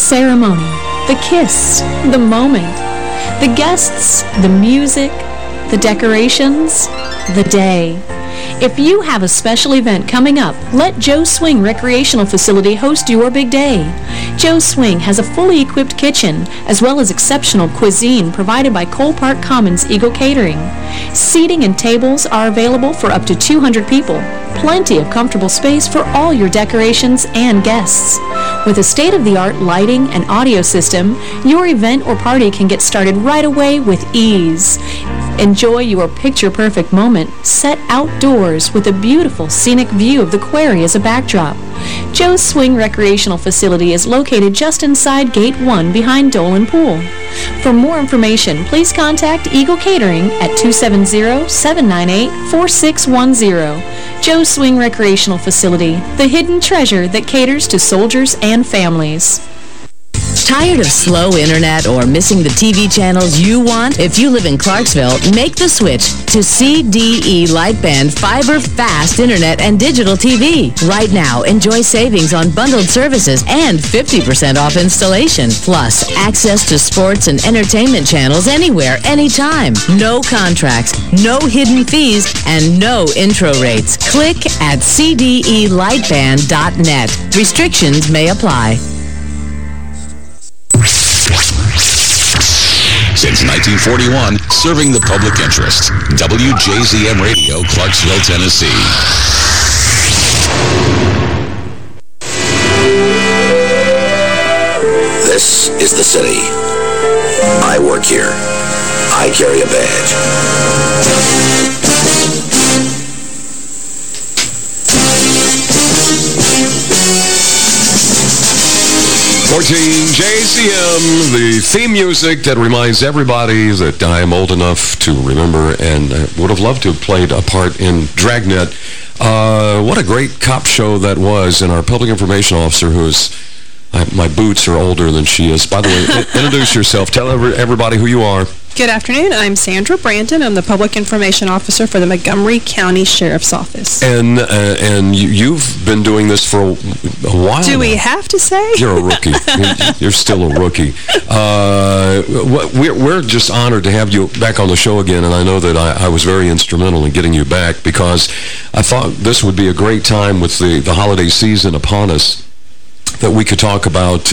ceremony, the kiss, the moment, the guests, the music, the decorations, the day. If you have a special event coming up, let Joe Swing Recreational Facility host your big day. Joe Swing has a fully equipped kitchen, as well as exceptional cuisine provided by Cole Park Commons Eagle Catering. Seating and tables are available for up to 200 people. Plenty of comfortable space for all your decorations and guests. With a state-of-the-art lighting and audio system, your event or party can get started right away with ease. Enjoy your picture-perfect moment set outdoors with a beautiful scenic view of the quarry as a backdrop. Joe's Swing Recreational Facility is located just inside Gate 1 behind Dolan Pool. For more information, please contact Eagle Catering at 270-798-4610. Joe's Swing Recreational Facility, the hidden treasure that caters to soldiers and families. Tired of slow internet or missing the TV channels you want? If you live in Clarksville, make the switch to CDE Lightband Fiber Fast Internet and Digital TV. Right now, enjoy savings on bundled services and 50% off installation. Plus, access to sports and entertainment channels anywhere, anytime. No contracts, no hidden fees, and no intro rates. Click at cdelightband.net. Restrictions may apply. Since 1941, serving the public interest. WJZM Radio, Clarksville, Tennessee. This is the city. I work here. I carry a badge. 14 JCM, the theme music that reminds everybody that I am old enough to remember and would have loved to have played a part in Dragnet. What a great cop show that was, and our public information officer, who is, my boots are older than she is. By the way, introduce yourself. Tell everybody who you are. Good afternoon. I'm Sandra Branton. I'm the Public Information Officer for the Montgomery County Sheriff's Office. And you've been doing this for a while. Do we have to say? You're a rookie. You're still a rookie. We're just honored to have you back on the show again, and I know that I was very instrumental in getting you back because I thought this would be a great time with the holiday season upon us that we could talk about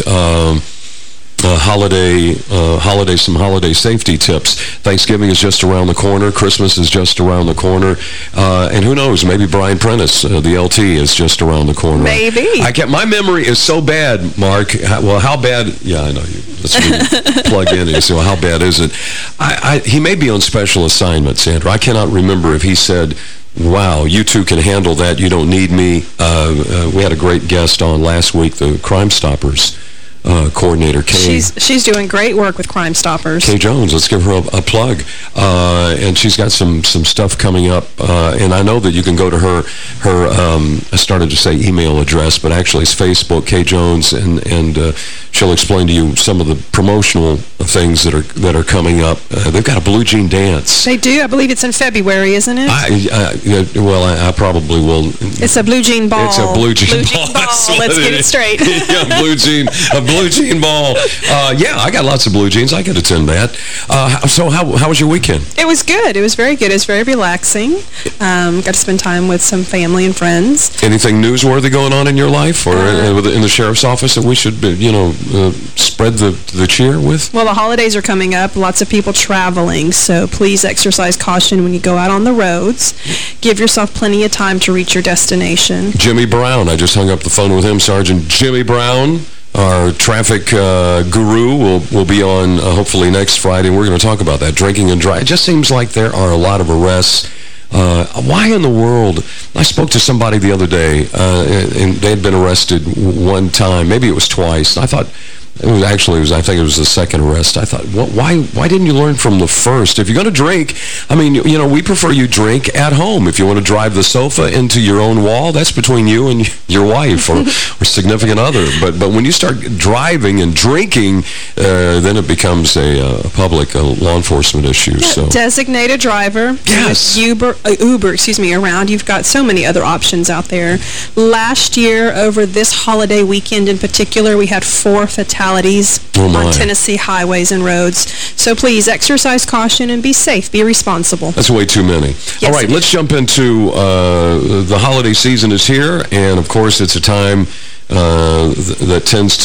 some holiday safety tips. Thanksgiving is just around the corner. Christmas is just around the corner. And who knows, maybe Brian Prentice, the LT, is just around the corner. Maybe. My memory is so bad, Mark. Well, how bad? Yeah, I know. Let's plug in and say, well, how bad is it? He may be on special assignment, Sandra. I cannot remember if he said, wow, you two can handle that. You don't need me. We had a great guest on last week, the Crime Stoppers coordinator, Kay. She's doing great work with Crime Stoppers. Kay Jones, let's give her a plug. And she's got some stuff coming up. And I know that you can go to her I started to say email address, but actually it's Facebook, Kay Jones, and she'll explain to you some of the promotional things that are coming up. They've got a blue jean dance. They do. I believe it's in February, isn't it? I probably will. It's a blue jean ball. It's a blue jean ball. Let's get it straight. Yeah, blue jean ball. Yeah, I got lots of blue jeans. I could attend that. So how was your weekend? It was good. It was very good. It was very relaxing. Got to spend time with some family and friends. Anything newsworthy going on in your life or in the sheriff's office that we should, spread the cheer with? Well, the holidays are coming up. Lots of people traveling, so please exercise caution when you go out on the roads. Give yourself plenty of time to reach your destination. Jimmy Brown. I just hung up the phone with him. Sergeant Jimmy Brown, our traffic guru, will be on hopefully next Friday, and we're going to talk about that, drinking and driving. It just seems like there are a lot of arrests. Why in the world? I spoke to somebody the other day, and they had been arrested one time. Maybe it was twice. I thought... I think it was the second arrest. I thought, why didn't you learn from the first? If you're going to drink, I mean, we prefer you drink at home. If you want to drive the sofa into your own wall, that's between you and your wife or significant other. But when you start driving and drinking, then it becomes a public law enforcement issue. Yeah, so designate a driver. Yes. Uber, around. You've got so many other options out there. Last year, over this holiday weekend in particular, we had 4 fatalities fatalities on Tennessee highways and roads. So please exercise caution and be safe. Be responsible. That's way too many. Yes, all right, let's jump into the holiday season is here, and of course it's a time that tends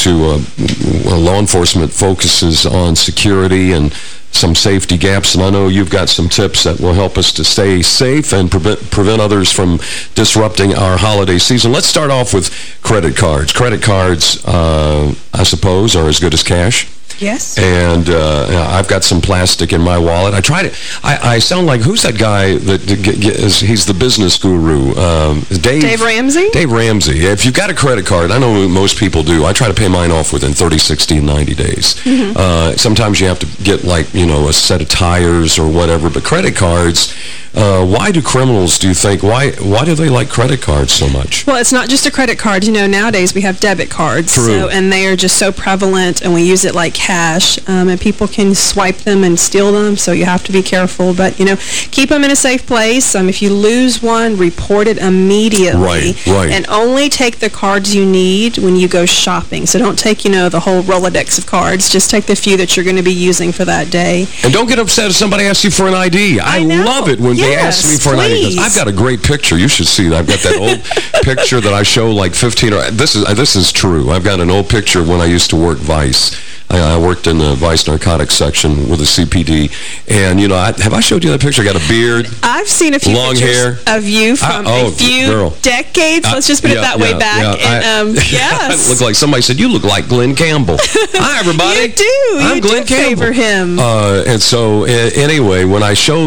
to law enforcement focuses on security and some safety gaps, and I know you've got some tips that will help us to stay safe and prevent others from disrupting our holiday season. Let's start off with credit cards. Credit cards, I suppose, are as good as cash. Yes. And I've got some plastic in my wallet. I tried it. I sound like, who's that guy that he's the business guru? Dave Ramsey? Dave Ramsey. If you've got a credit card, I know most people do. I try to pay mine off within 30, 60, and 90 days. Sometimes you have to get, like, you know, a set of tires or whatever. But credit cards, why do criminals, do you think, why do they like credit cards so much? Well, it's not just a credit card. You know, nowadays we have debit cards. True. And they are just so prevalent, and we use it like cash, and people can swipe them and steal them, so you have to be careful. But, you know, keep them in a safe place. If you lose one, report it immediately. Right. And only take the cards you need when you go shopping. So don't take, you know, the whole Rolodex of cards. Just take the few that you're going to be using for that day. And don't get upset if somebody asks you for an ID. I love it when they ask me for an ID. I've got a great picture. You should see that. I've got that old picture that I show like 15. This is true. I've got an old picture when I used to work Vice. I worked in the Vice narcotics section with the CPD. And, you know, have I showed you that picture? I got a beard. I've seen a few long pictures hair. of you from a few decades. Let's just put it that way back. And, yes. I look like somebody said, you look like Glenn Campbell. Hi, everybody. You do. I'm Glenn Campbell. Favor him. And so, anyway, when I show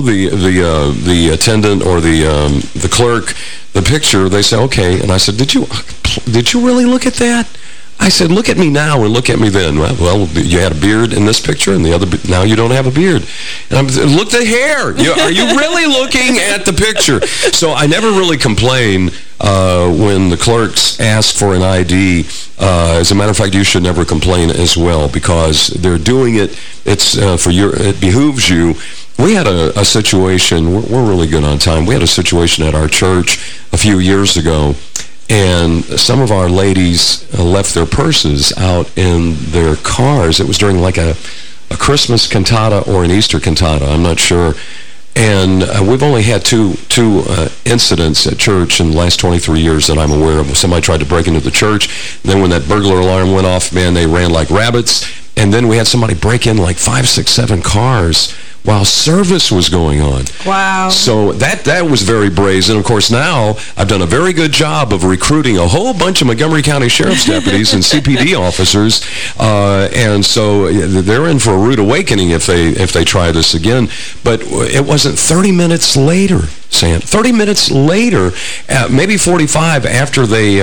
the attendant or the clerk the picture, they say, okay. And I said, did you really look at that? I said, look at me now and look at me then. Well, you had a beard in this picture, and the other, now you don't have a beard. And look at the hair. Are you really looking at the picture? So I never really complain when the clerks ask for an ID. As a matter of fact, you should never complain as well, because they're doing it. It's it behooves you. We had a situation, we're really good on time. We had a situation at our church a few years ago, and some of our ladies left their purses out in their cars. It was during like a Christmas cantata or an Easter cantata, I'm not sure. And we've only had two incidents at church in the last 23 years that I'm aware of. Somebody tried to break into the church. Then when that burglar alarm went off, man, they ran like rabbits. And then we had somebody break in like 5, 6, 7 cars while service was going on. Wow. So that was very brazen. Of course, now I've done a very good job of recruiting a whole bunch of Montgomery County Sheriff's deputies and CPD officers. And so they're in for a rude awakening if they try this again. But it wasn't 30 minutes later, Sam. 30 minutes later, maybe 45 after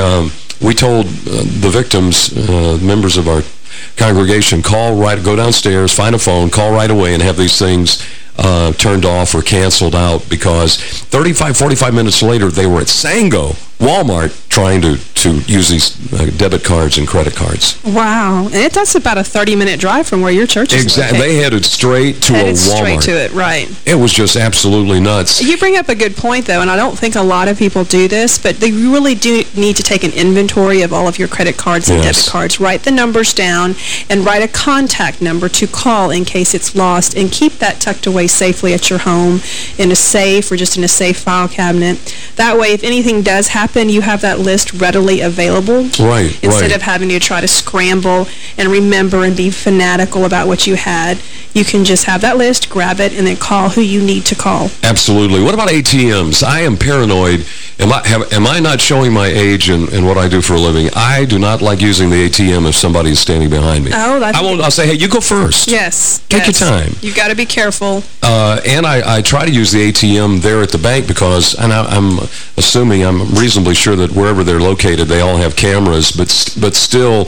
we told the victims, members of our congregation, go downstairs, find a phone, call right away, and have these things turned off or canceled out, because 35, 45 minutes later, they were at Sango, Walmart, trying to use these debit cards and credit cards. Wow. And that's about a 30-minute drive from where your church is Exactly. located. They headed straight to a Walmart. Straight to it, right. It was just absolutely nuts. You bring up a good point, though, and I don't think a lot of people do this, but they really do need to take an inventory of all of your credit cards and debit cards. Write the numbers down and write a contact number to call in case it's lost, and keep that tucked away safely at your home in a safe or just in a safe file cabinet. That way, if anything does happen, you have that list readily available. Right, Instead of having to try to scramble and remember and be fanatical about what you had, you can just have that list, grab it, and then call who you need to call. Absolutely. What about ATMs? I am paranoid. Am I not showing my age and what I do for a living? I do not like using the ATM if somebody is standing behind me. Oh, that's... I'll say, hey, you go first. Yes. Take your time. You've got to be careful. And I try to use the ATM there at the bank because, and I'm assuming, I'm reasonably sure that wherever they're located, they all have cameras, but still,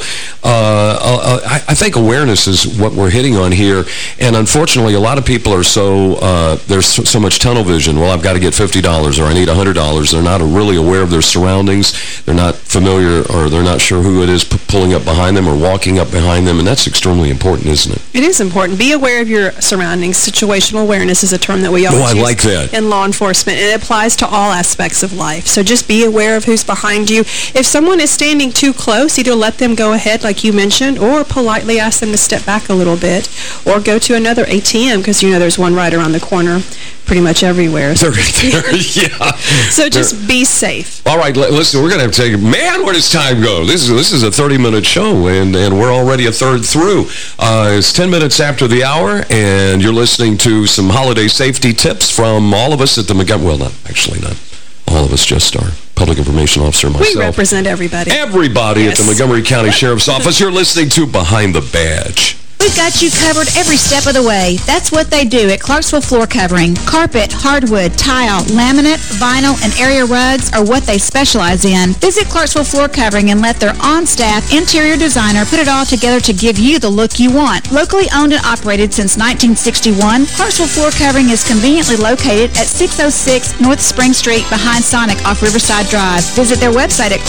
I think awareness is what we're hitting on here. And unfortunately, a lot of people are there's so much tunnel vision. Well, I've got to get $50 or I need $100. They're not really aware of their surroundings. They're not familiar, or they're not sure who it is pulling up behind them or walking up behind them, and that's extremely important, isn't it? It is important. Be aware of your surroundings. Situational awareness is a term that we always use like that. in law enforcement, and it applies to all aspects of life. So just be aware of who's behind behind you. If someone is standing too close, either let them go ahead, like you mentioned, or politely ask them to step back a little bit, or go to another ATM, because you know there's one right around the corner pretty much everywhere. So, yeah. So just be safe. All right, listen, we're going to have to take... Man, where does time go? This is a 30-minute show, and we're already a third through. It's 10 minutes after the hour, and you're listening to some holiday safety tips from all of us at the Montgomery... Well, not all of us, just our public information officer, myself. We represent everybody. Everybody at the Montgomery County Sheriff's Office. You're listening to Behind the Badge. We've got you covered every step of the way. That's what they do at Clarksville Floor Covering. Carpet, hardwood, tile, laminate, vinyl, and area rugs are what they specialize in. Visit Clarksville Floor Covering and let their on-staff interior designer put it all together to give you the look you want. Locally owned and operated since 1961, Clarksville Floor Covering is conveniently located at 606 North Spring Street behind Sonic off Riverside Drive. Visit their website at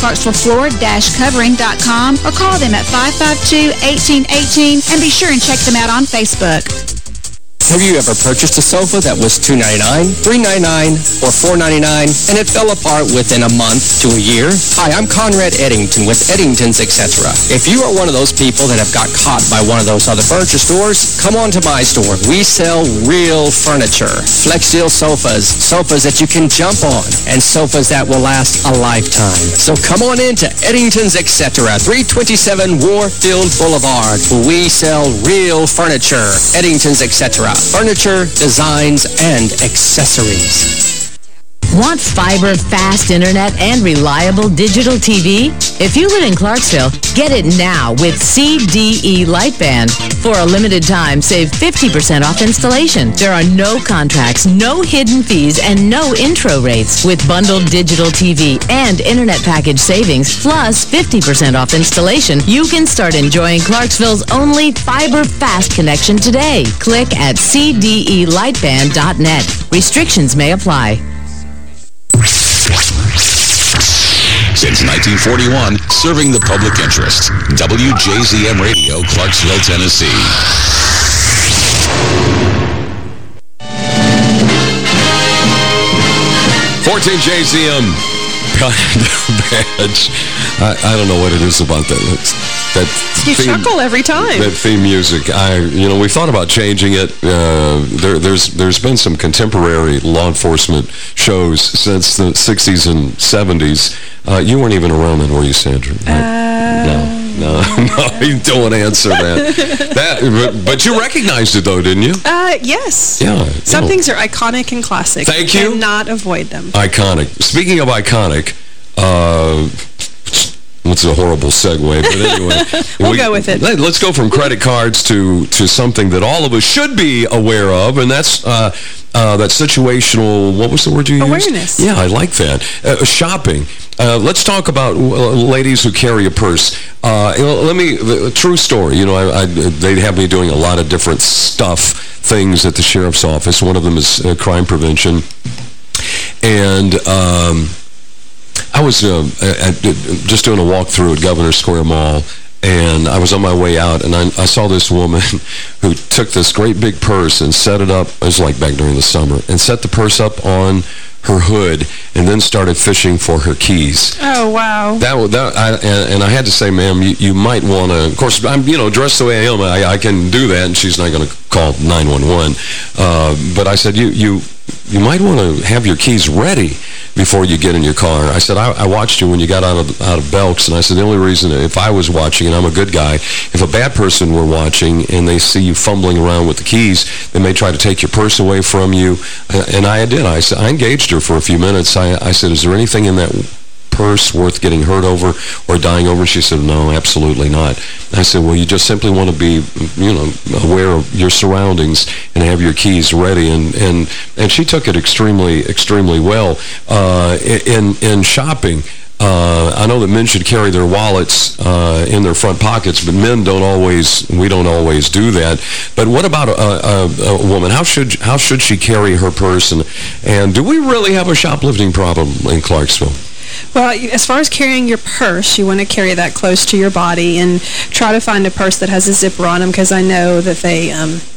clarksvillefloor-covering.com or call them at 552-1818 and be sure and check them out on Facebook. Have you ever purchased a sofa that was $299, $399, or $499, and it fell apart within a month to a year? Hi, I'm Conrad Eddington with Eddington's Etc. If you are one of those people that have got caught by one of those other furniture stores, come on to my store. We sell real furniture. Flexsteel sofas, sofas that you can jump on, and sofas that will last a lifetime. So come on in to Eddington's Etc. 327 Warfield Boulevard, where we sell real furniture. Eddington's Etc. Furniture, designs, and accessories. Want fiber, fast internet, and reliable digital TV? If you live in Clarksville, get it now with CDE Lightband. For a limited time, save 50% off installation. There are no contracts, no hidden fees, and no intro rates. With bundled digital TV and internet package savings, plus 50% off installation, you can start enjoying Clarksville's only fiber-fast connection today. Click at cdelightband.net. Restrictions may apply. Since 1941, serving the public interest. WJZM Radio, Clarksville, Tennessee. 14 JZM badge. I don't know what it is about that. You chuckle every time. That theme music. We thought about changing it. There's been some contemporary law enforcement shows since the 60s and 70s. You weren't even around then, were you, Sandra? No, you don't want to answer that. But you recognized it, though, didn't you? Yes. Yeah. Some things are iconic and classic. Thank you. Cannot avoid them. Iconic. Speaking of iconic, it's a horrible segue, but anyway. we'll go with it. Let's go from credit cards to something that all of us should be aware of, and that's that situational, what was the word you used? Awareness. Yeah, I like that. Shopping. Let's talk about ladies who carry a purse. True story. They have me doing a lot of different things at the sheriff's office. One of them is crime prevention. And I was just doing a walkthrough at Governor Square Mall, and I was on my way out, and I saw this woman who took this great big purse and set it up, it was like back during the summer, and set the purse up on her hood and then started fishing for her keys. Oh, wow. And I had to say, ma'am, you might want to, of course, I'm, dressed the way I am, I can do that, and she's not going to call 911. But I said, you might want to have your keys ready before you get in your car. I said, I watched you when you got out of Belk's, and I said, the only reason, if I was watching, and I'm a good guy, if a bad person were watching and they see you fumbling around with the keys, they may try to take your purse away from you. And I did. I engaged her for a few minutes. I said, is there anything in that purse worth getting hurt over or dying over? She said, no, absolutely not. I said, well, you just simply want to be, aware of your surroundings and have your keys ready. And she took it extremely, extremely well. In shopping, I know that men should carry their wallets in their front pockets, but we don't always do that. But what about a woman? How should she carry her purse? And do we really have a shoplifting problem in Clarksville? Well, as far as carrying your purse, you want to carry that close to your body and try to find a purse that has a zipper on them, because I know that they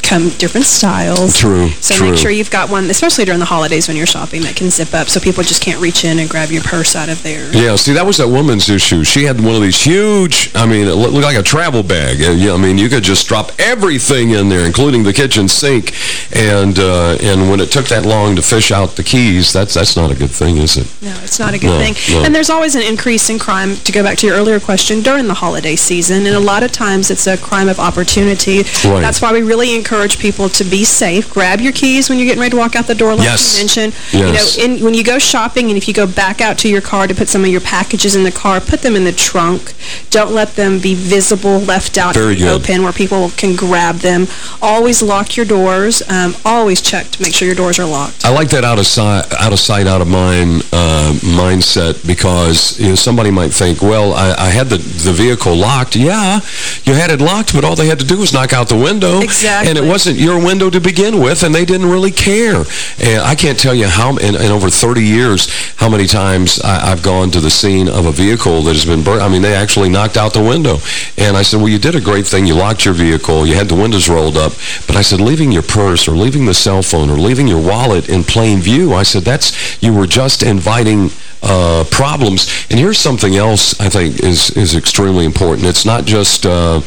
come different styles. True, So make sure you've got one, especially during the holidays when you're shopping, that can zip up so people just can't reach in and grab your purse out of there. Yeah, see, that was that woman's issue. She had one of these huge, I mean, it looked like a travel bag. I mean, you could just drop everything in there, including the kitchen sink. And when it took that long to fish out the keys, that's not a good thing, is it? No, it's not a good thing. No. And there's always an increase in crime, to go back to your earlier question, during the holiday season. And a lot of times it's a crime of opportunity. Right. That's why we really encourage people to be safe. Grab your keys when you're getting ready to walk out the door, like you mentioned. Yes. You know, when you go shopping and if you go back out to your car to put some of your packages in the car, put them in the trunk. Don't let them be visible, left out in the open where people can grab them. Always lock your doors. Always check to make sure your doors are locked. I like that out of sight, out of mind mindset, because somebody might think, well, I had the vehicle locked. Yeah, you had it locked, but all they had to do was knock out the window. Exactly. And it wasn't your window to begin with, and they didn't really care. And I can't tell you how, in over 30 years, how many times I've gone to the scene of a vehicle that has been burnt. I mean, they actually knocked out the window. And I said, well, you did a great thing. You locked your vehicle. You had the windows rolled up. But I said, leaving your purse or leaving the cell phone or leaving your wallet in plain view, I said, you were just inviting problems. And here's something else I think is extremely important. It's not just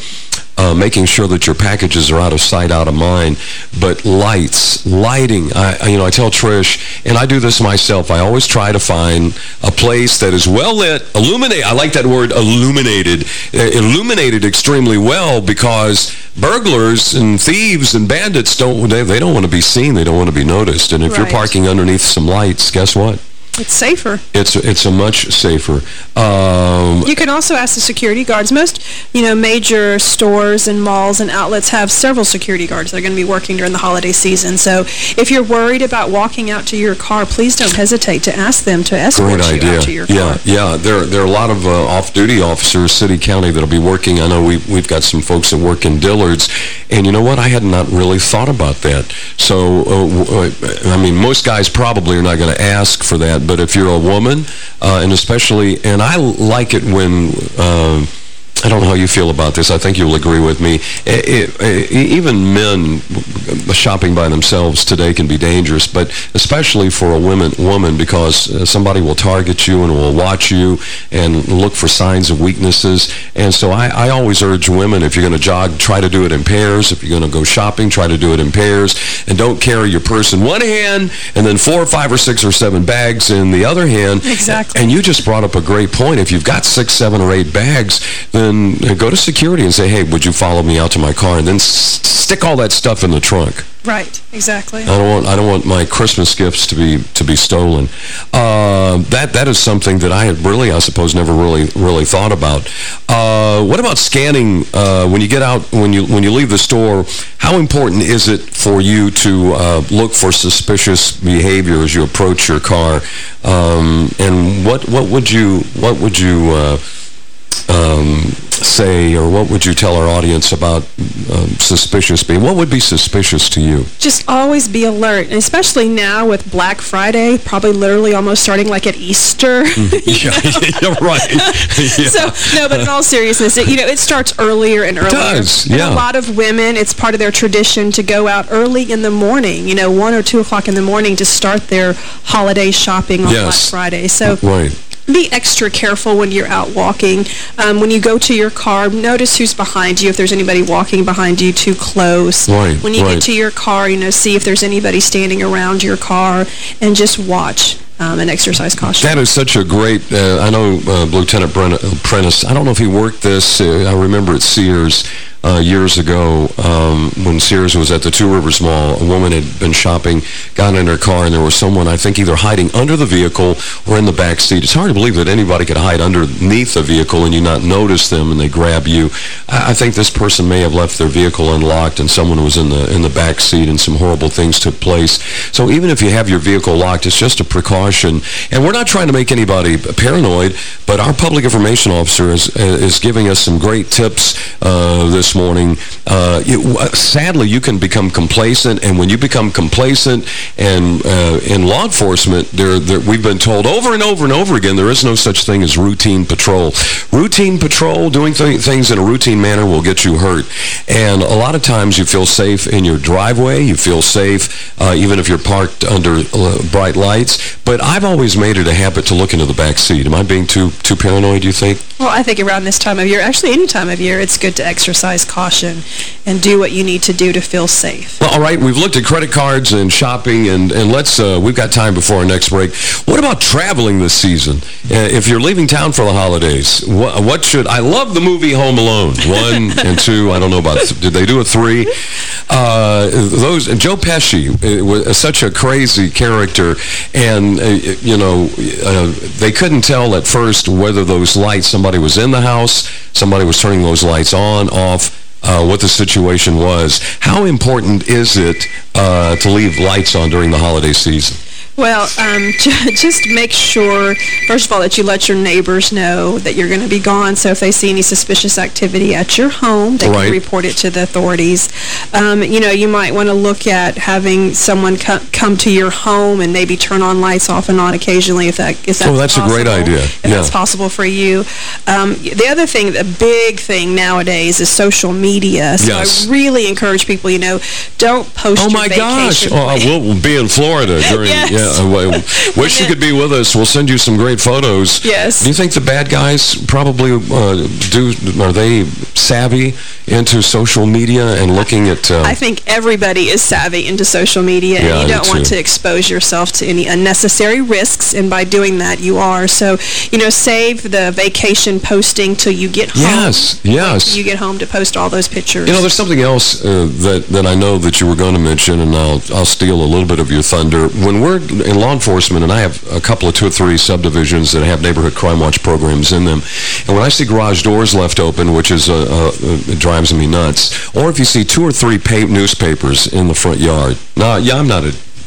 making sure that your packages are out of sight, out of mind, but lighting. I tell Trish, and I do this myself, I always try to find a place that is well lit, illuminated. I like that word, illuminated extremely well, because burglars and thieves and bandits don't want to be seen. They don't want to be noticed. And if you're parking underneath some lights, guess what? It's safer. It's a much safer. You can also ask the security guards. Most, major stores and malls and outlets have several security guards that are going to be working during the holiday season. So if you're worried about walking out to your car, please don't hesitate to ask them to escort you out to your car. Yeah. There are a lot of off-duty officers, city, county, that'll be working. I know we've got some folks that work in Dillard's, and you know what? I had not really thought about that. So, most guys probably are not going to ask for that. But if you're a woman, and especially, and I like it when, I don't know how you feel about this. I think you'll agree with me. Even men shopping by themselves today can be dangerous, but especially for a woman, because somebody will target you and will watch you and look for signs of weaknesses. And so I always urge women, if you're going to jog, try to do it in pairs. If you're going to go shopping, try to do it in pairs. And don't carry your purse in one hand and then 4 or 5 or 6 or 7 bags in the other hand. Exactly. And you just brought up a great point. If you've got 6, 7, or 8 bags, then go to security and say, hey, would you follow me out to my car? And then stick all that stuff in the trunk. Right, exactly. I don't want my Christmas gifts to be stolen. That is something that I had really, I suppose, never really thought about. What about scanning when you get out, when you leave the store? How important is it for you to look for suspicious behavior as you approach your car? And what would you say, or what would you tell our audience about suspicious behavior? What would be suspicious to you? Just always be alert, and especially now with Black Friday, probably literally almost starting like at Easter. Yeah, right. Yeah. So, no, but in all seriousness, it starts earlier and earlier. It does, yeah. And a lot of women, it's part of their tradition to go out early in the morning, 1 or 2 o'clock in the morning to start their holiday shopping on Black Friday. So. Right. Be extra careful when you're out walking. When you go to your car, notice who's behind you, if there's anybody walking behind you too close. Right, when you get to your car, see if there's anybody standing around your car, and just watch and exercise caution. That is such a great, I know Lieutenant Prentice, I don't know if he worked this, I remember at Sears years ago when Sears was at the Two Rivers Mall. A woman had been shopping, got in her car, and there was someone, I think, either hiding under the vehicle or in the back seat. It's hard to believe that anybody could hide underneath a vehicle and you not notice them and they grab you. I think this person may have left their vehicle unlocked and someone was in the back seat and some horrible things took place. So even if you have your vehicle locked, it's just a precaution. And we're not trying to make anybody paranoid, but our public information officer is giving us some great tips this morning. Sadly, you can become complacent, and when you become complacent And in law enforcement, we've been told over and over and over again, there is no such thing as routine patrol. Routine patrol, doing things in a routine manner will get you hurt. And a lot of times you feel safe in your driveway. You feel safe even if you're parked under bright lights. But I've always made it a habit to look into the back seat. Am I being too paranoid, do you think? Well, I think around this time of year, actually any time of year, it's good to exercise caution and do what you need to do to feel safe. Well, all right, we've looked at credit cards and shopping, and let's, we've got time before our next break. What about traveling this season? If you're leaving town for the holidays, what should, I love the movie Home Alone, 1 and 2, I don't know about, did they do a 3? Joe Pesci was such a crazy character, and, they couldn't tell at first whether those lights, somebody was in the house, somebody was turning those lights on, off, what the situation was. How important is it to leave lights on during the holiday season? Well, just make sure, first of all, that you let your neighbors know that you're going to be gone. So if they see any suspicious activity at your home, they can report it to the authorities. You might want to look at having someone come to your home and maybe turn on lights off and on occasionally if that's possible. Oh, that's a great idea. If that's possible for you. The other thing, the big thing nowadays is social media. So I really encourage people, don't post your vacation. Oh my gosh. We'll be in Florida during... Wish you could be with us. We'll send you some great photos. Yes. Do you think the bad guys probably are they savvy into social media and looking at... I think everybody is savvy into social media, and you don't want to expose yourself to any unnecessary risks, and by doing that, you are. So, save the vacation posting till you get home. Yes. You get home to post all those pictures. There's something else that I know that you were going to mention, and I'll steal a little bit of your thunder. When we're in law enforcement, and I have a couple of 2 or 3 subdivisions that have neighborhood crime watch programs in them, and when I see garage doors left open, which is it drives me nuts, or if you see 2 or 3 newspapers in the front yard. Now, I'm not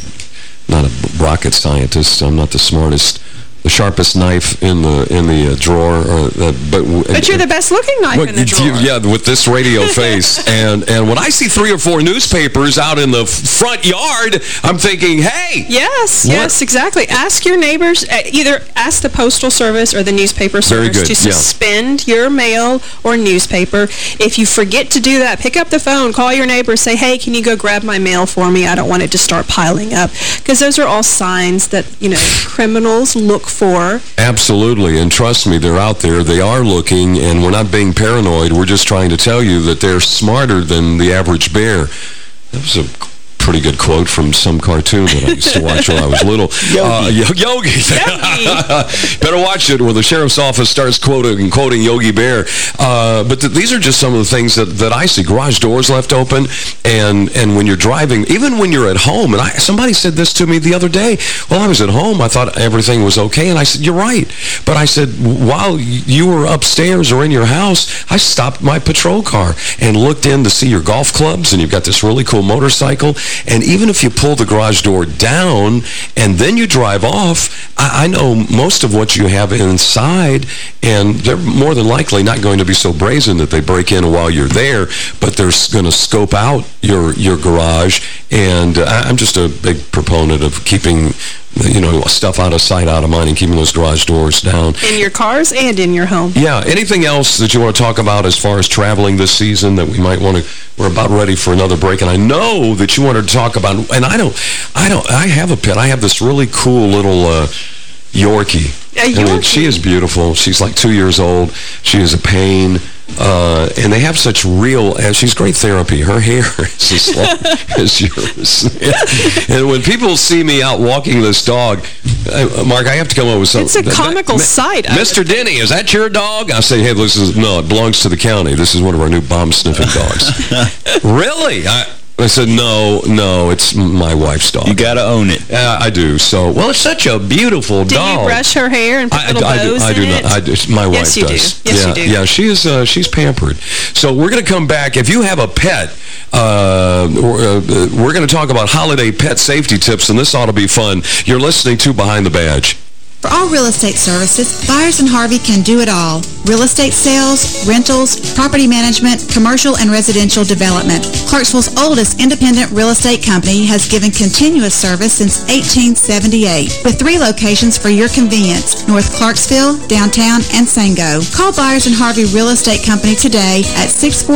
a rocket scientist. I'm not the sharpest knife in the drawer. But you're the best-looking knife in the drawer. Yeah, with this radio face. and when I see 3 or 4 newspapers out in the front yard, I'm thinking, hey! Yes, exactly. Ask your neighbors, either ask the Postal Service or the newspaper service to suspend your mail or newspaper. If you forget to do that, pick up the phone, call your neighbor, say, hey, can you go grab my mail for me? I don't want it to start piling up. Because those are all signs that, criminals look for. Absolutely, and trust me, they're out there. They are looking, and we're not being paranoid. We're just trying to tell you that they're smarter than the average bear. That was a pretty good quote from some cartoon that I used to watch when I was little. Yogi. Better watch it when the sheriff's office starts quoting Yogi Bear. But these are just some of the things that I see. Garage doors left open, and when you're driving, even when you're at home, and somebody said this to me the other day. Well, I was at home. I thought everything was okay, and I said, you're right. But I said, while you were upstairs or in your house, I stopped my patrol car and looked in to see your golf clubs, and you've got this really cool motorcycle. And even if you pull the garage door down and then you drive off, I know most of what you have inside, and they're more than likely not going to be so brazen that they break in while you're there, but they're going to scope out your garage. And I'm just a big proponent of keeping stuff out of sight, out of mind, and keeping those garage doors down. In your cars and in your home. Yeah. Anything else that you want to talk about as far as traveling this season that we might want to... We're about ready for another break, and I know that you wanted to talk about... And I have a pet. I have this really cool little Yorkie. Yorkie. I mean, she is beautiful. She's like 2 years old. She is a pain. And they have such real, and she's great therapy. Her hair is as long as yours. And when people see me out walking this dog, Mark, I have to come up with something. It's a comical sight. Mr. Denny, is that your dog? I say, hey, no, it belongs to the county. This is one of our new bomb-sniffing dogs. Really? I said, no, it's my wife's dog. You got to own it. I do. So, well, it's such a beautiful dog. Do you brush her hair and put little bows I do not. My wife does. Yes, you do. Yeah, she's pampered. So we're going to come back. If you have a pet, we're going to talk about holiday pet safety tips, and this ought to be fun. You're listening to Behind the Badge. For all real estate services, Byers & Harvey can do it all. Real estate sales, rentals, property management, commercial and residential development. Clarksville's oldest independent real estate company has given continuous service since 1878, with 3 locations for your convenience: North Clarksville, downtown, and Sango. Call Byers & Harvey Real Estate Company today at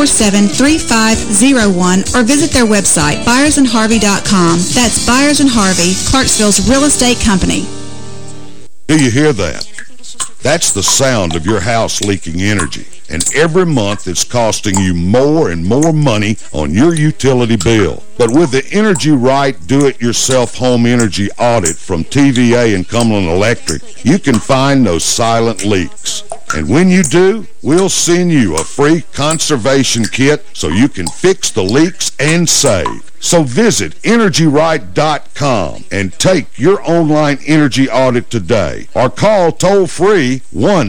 647-3501 or visit their website, byersandharvey.com. That's Byers & Harvey, Clarksville's real estate company. Do you hear that? That's the sound of your house leaking energy. And every month it's costing you more and more money on your utility bill. But with the Energy Right Do-It-Yourself Home Energy Audit from TVA and Cumberland Electric, you can find those silent leaks. And when you do, we'll send you a free conservation kit so you can fix the leaks and save. So visit EnergyRight.com and take your online energy audit today. Or call toll-free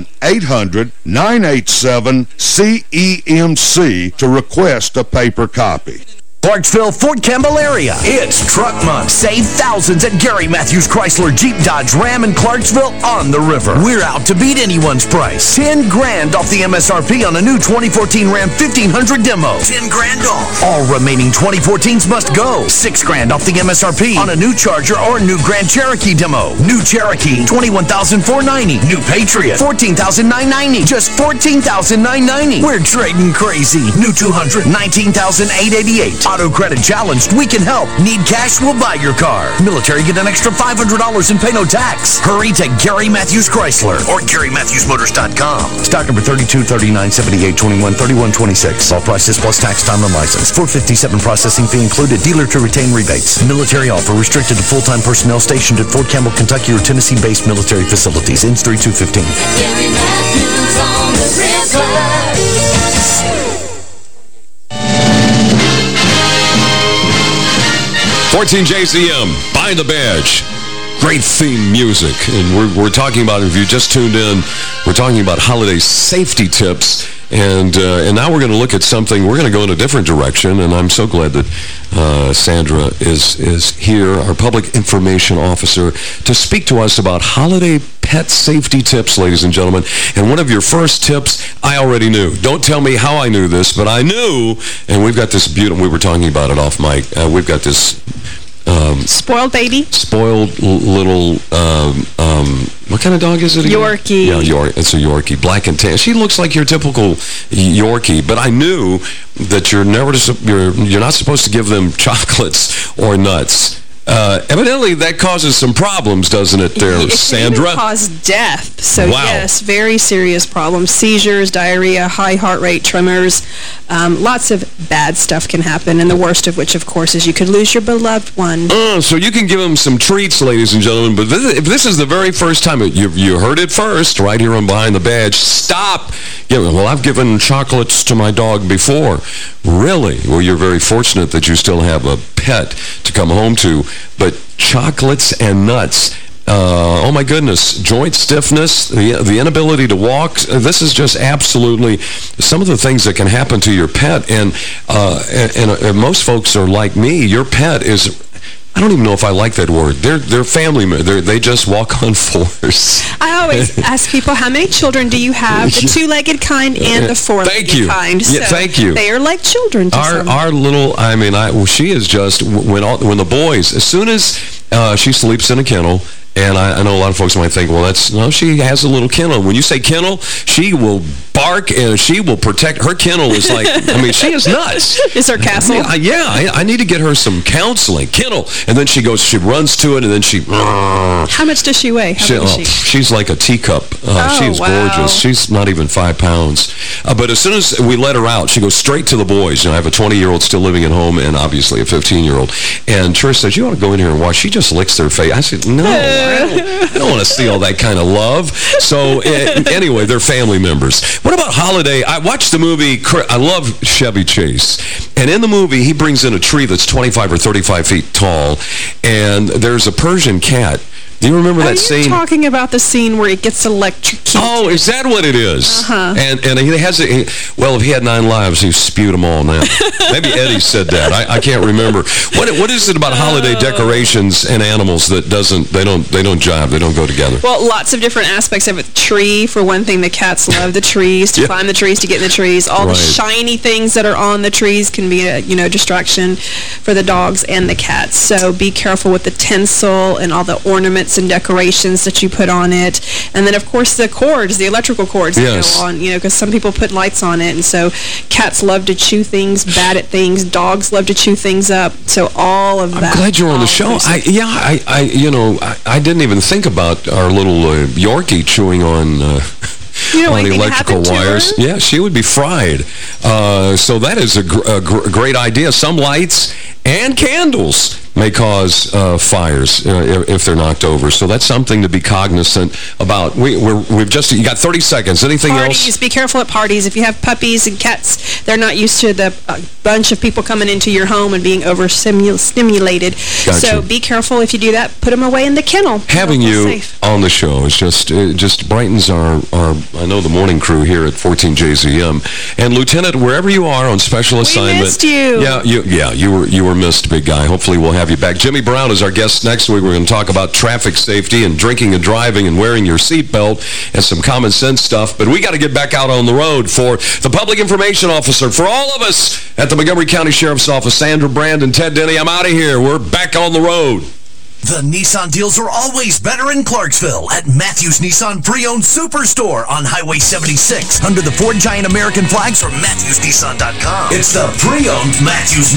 1-800-987-CEMC to request a paper copy. Clarksville, Fort Campbell area. It's Truck Month. Save thousands at Gary Matthews Chrysler Jeep Dodge Ram in Clarksville on the river. We're out to beat anyone's price. 10 grand off the MSRP on a new 2014 Ram 1500 demo. 10 grand off. All remaining 2014s must go. 6 grand off the MSRP on a new Charger or new Grand Cherokee demo. New Cherokee, $21,490. New Patriot, $14,990. Just $14,990. We're trading crazy. New 200, $19,888. Auto credit challenged, we can help. Need cash, we'll buy your car. Military, get an extra $500 and pay no tax. Hurry to Gary Matthews Chrysler or GaryMatthewsMotors.com. Stock number 32, 39, 78, 21, 31, 26. All prices plus tax, time, and license. $457 processing fee included. Dealer to retain rebates. Military offer restricted to full-time personnel stationed at Fort Campbell, Kentucky or Tennessee-based military facilities. Ends 3/2/15. Gary Matthews on the river. 14 JZM, Buy the Badge. Great theme music. And we're talking about, if you just tuned in, we're talking about holiday safety tips. And now we're going to look at something, we're going to go in a different direction. And I'm so glad that Sandra is here, our public information officer, to speak to us about holiday pet safety tips, ladies and gentlemen. And one of your first tips, I already knew. Don't tell me how I knew this, but I knew. And we've got this beautiful, we were talking about it off mic, we've got this spoiled baby? Spoiled little, what kind of dog is it again? Yorkie. Yeah, it's a Yorkie, black and tan. She looks like your typical Yorkie, but I knew that you're not supposed to give them chocolates or nuts. Evidently, that causes some problems, doesn't it there, Sandra? It can cause death. So, wow. Yes, very serious problems. Seizures, diarrhea, high heart rate, tremors. Lots of bad stuff can happen, and the worst of which, of course, is you could lose your beloved one. So you can give them some treats, ladies and gentlemen, but if this is the very first time, you heard it first, right here on Behind the Badge, stop. Yeah, well, I've given chocolates to my dog before. Really? Well, you're very fortunate that you still have a pet to come home to. But chocolates and nuts, oh my goodness, joint stiffness, the inability to walk, this is just absolutely some of the things that can happen to your pet. And most folks are like me. Your pet is, I don't even know if I like that word. They're family members. They just walk on fours. I always ask people, how many children do you have? The two-legged kind and the four-legged kind. Yeah, so thank you. They are like children to some. Our little, I mean, she is just, when the boys, as soon as she sleeps in a kennel, and I know a lot of folks might think, well, no, she has a little kennel. When you say kennel, she will bark and she will protect. Her kennel is like, I mean, she is nuts. Is her castle? I need to get her some counseling. Kennel. And then she runs to it, and then she... How much does she weigh? She's like a teacup. She is gorgeous. She's not even 5 pounds. But as soon as we let her out, she goes straight to the boys. I have a 20-year-old still living at home and obviously a 15-year-old. And Trish says, you ought to go in here and watch. She just licks their face. I said, no, I don't want to see all that kind of love. So anyway, they're family members. What about holiday? I watched the movie. I love Chevy Chase. And in the movie, he brings in a tree that's 25 or 35 feet tall. And there's a Persian cat Do you remember that scene? Are you talking about the scene where it gets electrocuted? Oh, is that what it is? And he has well, if he had 9 lives, he spewed them all now. Maybe Eddie said that. I can't remember. What is it about holiday decorations and animals that they don't jive? They don't go together? Well, lots of different aspects of it. The tree, for one thing, the cats love the trees, to climb the trees, to get in the trees. All the shiny things that are on the trees can be a distraction for the dogs and the cats. So be careful with the tinsel and all the ornaments and decorations that you put on it. And then, of course, the cords, the electrical cords that go on, because some people put lights on it. And so cats love to chew things, bat at things. Dogs love to chew things up. So all of that. I'm glad you're on the show. I didn't even think about our little Yorkie chewing on... on the electrical wires. Yeah, she would be fried. So that is a great idea. Some lights and candles may cause fires if they're knocked over. So that's something to be cognizant about. We've just, you got 30 seconds. Anything else? Be careful at parties. If you have puppies and cats, they're not used to the bunch of people coming into your home and being overstimulated. Gotcha. So be careful if you do that. Put them away in the kennel. Having you on the show is just brightens our I know the morning crew here at 14JZM. And Lieutenant, wherever you are on special assignment. We missed you. Yeah, you were missed, big guy. Hopefully we'll have you back. Jimmy Brown is our guest next week. We're going to talk about traffic safety and drinking and driving and wearing your seatbelt and some common sense stuff. But we got to get back out on the road. For the Public Information Officer, for all of us at the Montgomery County Sheriff's Office, Sandra Brand and Ted Denny, I'm out of here. We're back on the road. The Nissan deals are always better in Clarksville at Matthews Nissan Pre-Owned Superstore on Highway 76 under the Ford Giant American flags or MatthewsNissan.com. It's the Pre-Owned Matthews